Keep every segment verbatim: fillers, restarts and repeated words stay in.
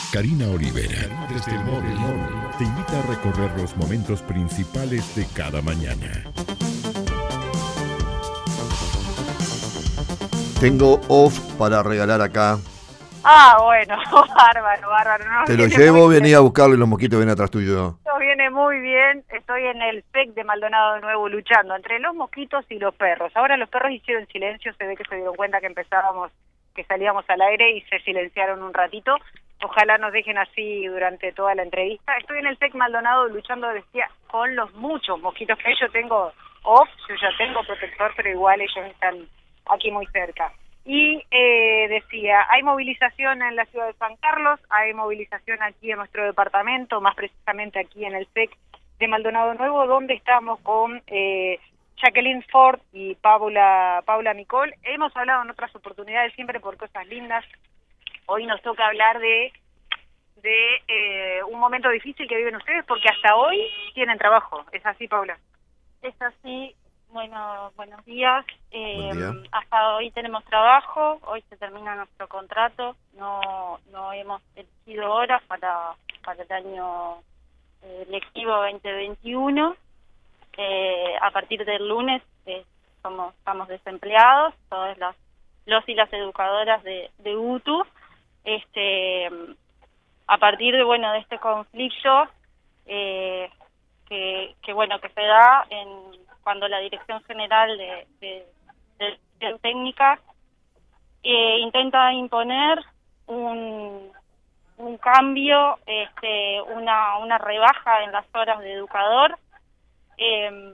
Karina Olivera, desde el móvil, te invita a recorrer los momentos principales de cada mañana. Tengo off para regalar acá. Ah, bueno, bárbaro, bárbaro. No, Te lo llevo, vení a buscarlo y los mosquitos vienen atrás tuyo. Esto viene muy bien. Estoy en el P E C de Maldonado de nuevo luchando entre los mosquitos y los perros. Ahora los perros hicieron silencio, se ve que se dieron cuenta que empezábamos, que salíamos al aire y se silenciaron un ratito. Ojalá nos dejen así durante toda la entrevista. Estoy en el P E C Maldonado luchando, decía, con los muchos mosquitos que hay. Yo tengo off, yo ya tengo protector, pero igual ellos están aquí muy cerca. Y eh, decía, hay movilización en la ciudad de San Carlos, hay movilización aquí en nuestro departamento, más precisamente aquí en el P E C de Maldonado Nuevo, donde estamos con eh, Jacqueline Ford y Paula, Paula Micol. Hemos hablado en otras oportunidades siempre por cosas lindas. Hoy nos toca hablar de, de eh, un momento difícil que viven ustedes, porque hasta hoy tienen trabajo. ¿Es así, Paula? Es así. Bueno, buenos días. Eh, Buen día. Hasta hoy tenemos trabajo, hoy se termina nuestro contrato, no no hemos elegido horas para, para el año eh, lectivo veinte veintiuno. Eh, a partir del lunes eh, somos estamos desempleados, todas las los y las educadoras de, de U T U. Este, a partir de bueno de este conflicto eh, que, que bueno que se da en cuando la Dirección General de, de, de, de Técnica eh, intenta imponer un, un cambio, este, una, una rebaja en las horas de educador, eh,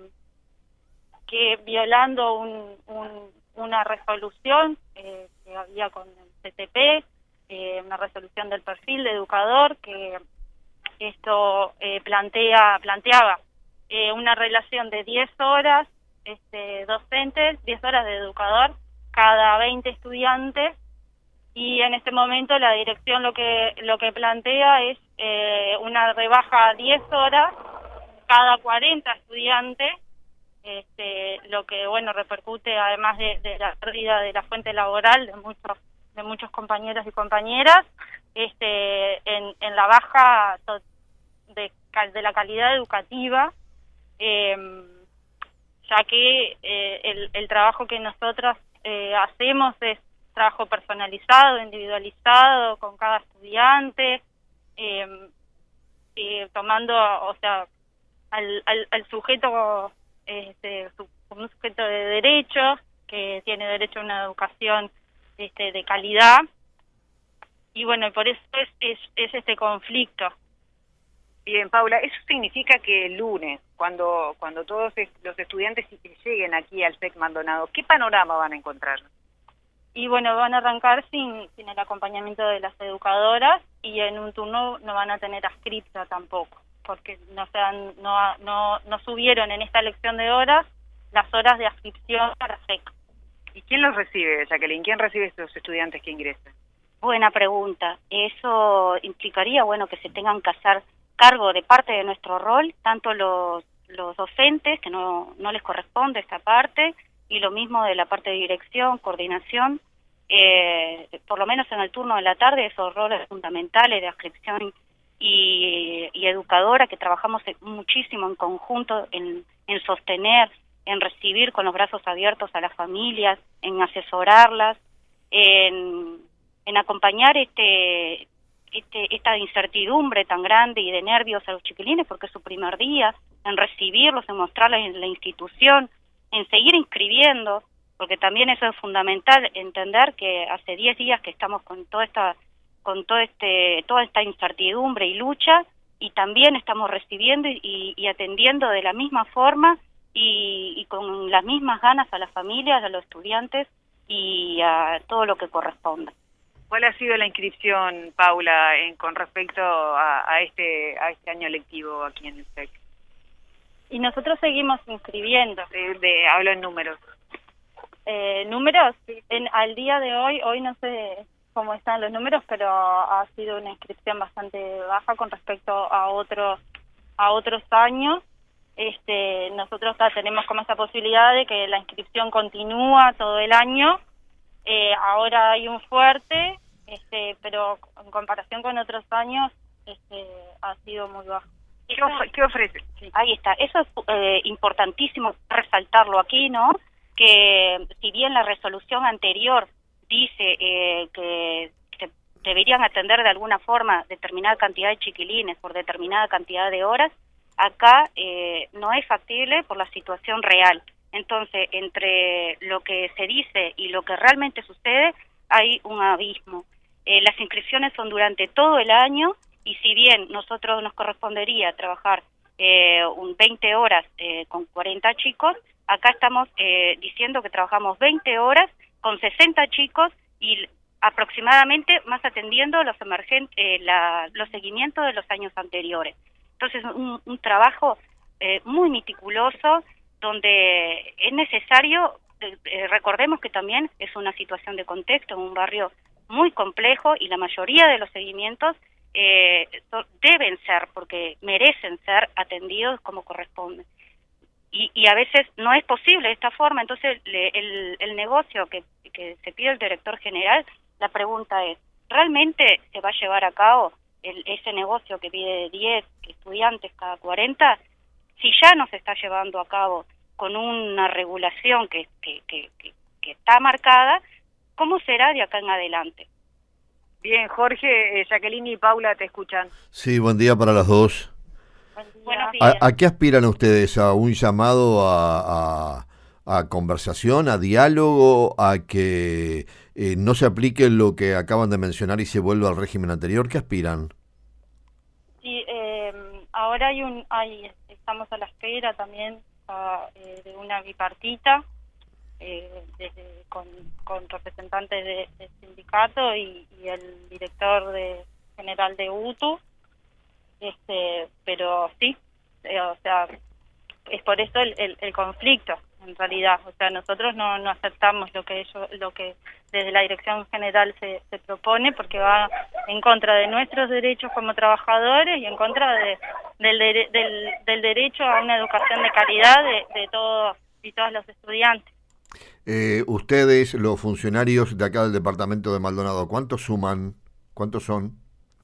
que violando un, un, una resolución eh, que había con el C T P, eh, una resolución del perfil de educador que esto eh, plantea planteaba Eh, una relación de diez horas este, docentes, diez horas de educador cada veinte estudiantes, y en este momento la dirección lo que lo que plantea es eh, una rebaja a diez horas cada cuarenta estudiantes, este, lo que bueno repercute además de, de la pérdida de la fuente laboral de muchos de muchos compañeros y compañeras, este, en, en la baja de, de la calidad educativa. Eh, ya que eh, el, el trabajo que nosotros eh, hacemos es trabajo personalizado, individualizado con cada estudiante, eh, eh, tomando, o sea, al, al, al sujeto este, su, como un sujeto de derechos que tiene derecho a una educación este, de calidad, y bueno, por eso es, es, es este conflicto. Bien, Paula, eso significa que el lunes, cuando cuando todos los estudiantes lleguen aquí al P E C Maldonado, ¿qué panorama van a encontrar? Y bueno, van a arrancar sin sin el acompañamiento de las educadoras, y en un turno no van a tener adscripta tampoco, porque no se han, no, no, no subieron en esta elección de horas las horas de adscripción para P E C. ¿Y quién los recibe, Jacqueline? ¿Quién recibe a estos estudiantes que ingresan? Buena pregunta. Eso implicaría, bueno, que se tengan que hacer cargo de parte de nuestro rol, tanto los los docentes, que no no les corresponde esta parte, y lo mismo de la parte de dirección, coordinación, eh, por lo menos en el turno de la tarde, esos roles fundamentales de adscripción y, y educadora, que trabajamos muchísimo en conjunto en, en sostener, en recibir con los brazos abiertos a las familias, en asesorarlas, en, en acompañar este Este, esta incertidumbre tan grande y de nervios a los chiquilines, porque es su primer día, en recibirlos, en mostrarles en la institución, en seguir inscribiendo, porque también eso es fundamental, entender que hace diez días que estamos con toda esta, con todo este, toda esta incertidumbre y lucha, y también estamos recibiendo y, y atendiendo de la misma forma y, y con las mismas ganas a las familias, a los estudiantes y a todo lo que corresponda. ¿Cuál ha sido la inscripción, Paula, en, con respecto a, a este a este año lectivo aquí en el P E C? Y nosotros seguimos inscribiendo. De, de, hablo en números. Eh, ¿Números? En, al día de hoy, hoy no sé cómo están los números, pero ha sido una inscripción bastante baja con respecto a otros a otros años. Este, nosotros ya tenemos como esa posibilidad de que la inscripción continúa todo el año. Eh, ahora hay un fuerte este, pero en comparación con otros años este, ha sido muy bajo. ¿Qué, of- qué ofrece? Sí. Ahí está, eso es eh, importantísimo resaltarlo aquí, ¿no? Que si bien la resolución anterior dice eh, que se deberían atender de alguna forma determinada cantidad de chiquilines por determinada cantidad de horas, acá eh, no es factible por la situación real. Entonces, entre lo que se dice y lo que realmente sucede, hay un abismo. Eh, las inscripciones son durante todo el año, y si bien nosotros nos correspondería trabajar eh, un veinte horas eh, con cuarenta chicos, acá estamos eh, diciendo que trabajamos veinte horas con sesenta chicos y aproximadamente más atendiendo los emergentes, eh, la, los seguimientos de los años anteriores. Entonces, un, un trabajo eh, muy meticuloso, donde es necesario, eh, recordemos que también es una situación de contexto en un barrio muy complejo, y la mayoría de los seguimientos eh, so, deben ser, porque merecen ser atendidos como corresponde. Y, y a veces no es posible de esta forma. Entonces le, el, el negocio que, que se pide el director general, la pregunta es, ¿realmente se va a llevar a cabo el, ese negocio que pide diez estudiantes cada cuarenta? Si ya no se está llevando a cabo con una regulación que, que, que, que, que está marcada, ¿cómo será de acá en adelante? Bien, Jorge, eh, Jacqueline y Paula te escuchan. Sí, buen día para las dos. Buenos días. ¿A, a qué aspiran ustedes? ¿A un llamado a, a, a conversación, a diálogo, a que eh, no se aplique lo que acaban de mencionar y se vuelva al régimen anterior? ¿Qué aspiran? Sí, eh, ahora hay un, hay, estamos a la espera también a, eh, de una bipartita eh, desde, con, con representantes de, del sindicato y, y el director de, general de U T U, este, pero sí, eh, o sea, es por eso el, el, el conflicto en realidad. O sea, nosotros no, no aceptamos lo que ellos, lo que desde la dirección general se, se propone, porque va en contra de nuestros derechos como trabajadores y en contra de, del, de, del, del derecho a una educación de calidad de, de todos y todas los estudiantes. Eh, ustedes, los funcionarios de acá del departamento de Maldonado, ¿cuántos suman? ¿Cuántos son?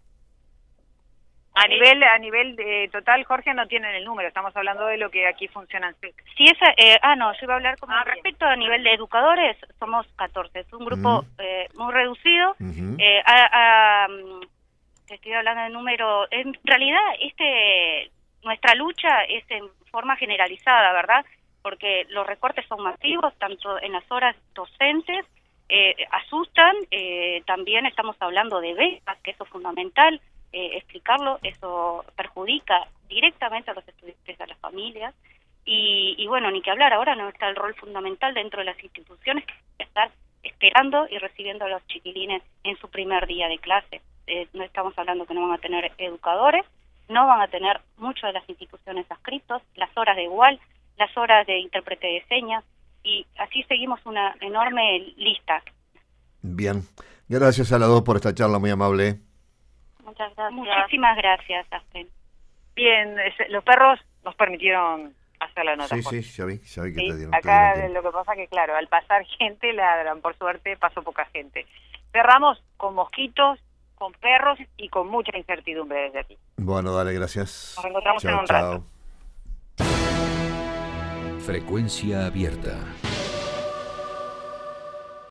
A nivel a nivel de total, Jorge, no tienen el número, estamos hablando de lo que aquí funciona en S E C. Si esa, eh, ah, no, yo iba a hablar como Ah, respecto a nivel de educadores, somos catorce, es un grupo Uh-huh. eh, muy reducido. Uh-huh. eh, a, a, mm, te estoy hablando de número, en realidad este nuestra lucha es en forma generalizada, ¿verdad? Porque los recortes son masivos, tanto en las horas docentes, eh, asustan, eh, también estamos hablando de becas, que eso es fundamental. Eh, explicarlo, eso perjudica directamente a los estudiantes, a las familias, y, y bueno, ni que hablar, ahora no está el rol fundamental dentro de las instituciones, que es estar esperando y recibiendo a los chiquilines en su primer día de clase. Eh, no estamos hablando que no van a tener educadores, no van a tener muchas de las instituciones adscritos, las horas de igual, las horas de intérprete de señas, y así seguimos una enorme lista. Bien, gracias a las dos por esta charla muy amable. Muchas gracias. Muchísimas gracias, Astrid. Bien, es- los perros nos permitieron hacer la nota. Sí, Jorge. sí, ya vi, ya vi que Sí, te dieron. acá te dieron lo que pasa que, claro, al pasar gente ladran, por suerte pasó poca gente. Cerramos con mosquitos, con perros y con mucha incertidumbre desde aquí. Bueno, dale, gracias. Nos encontramos en Chao, un rato. chao. Frecuencia abierta.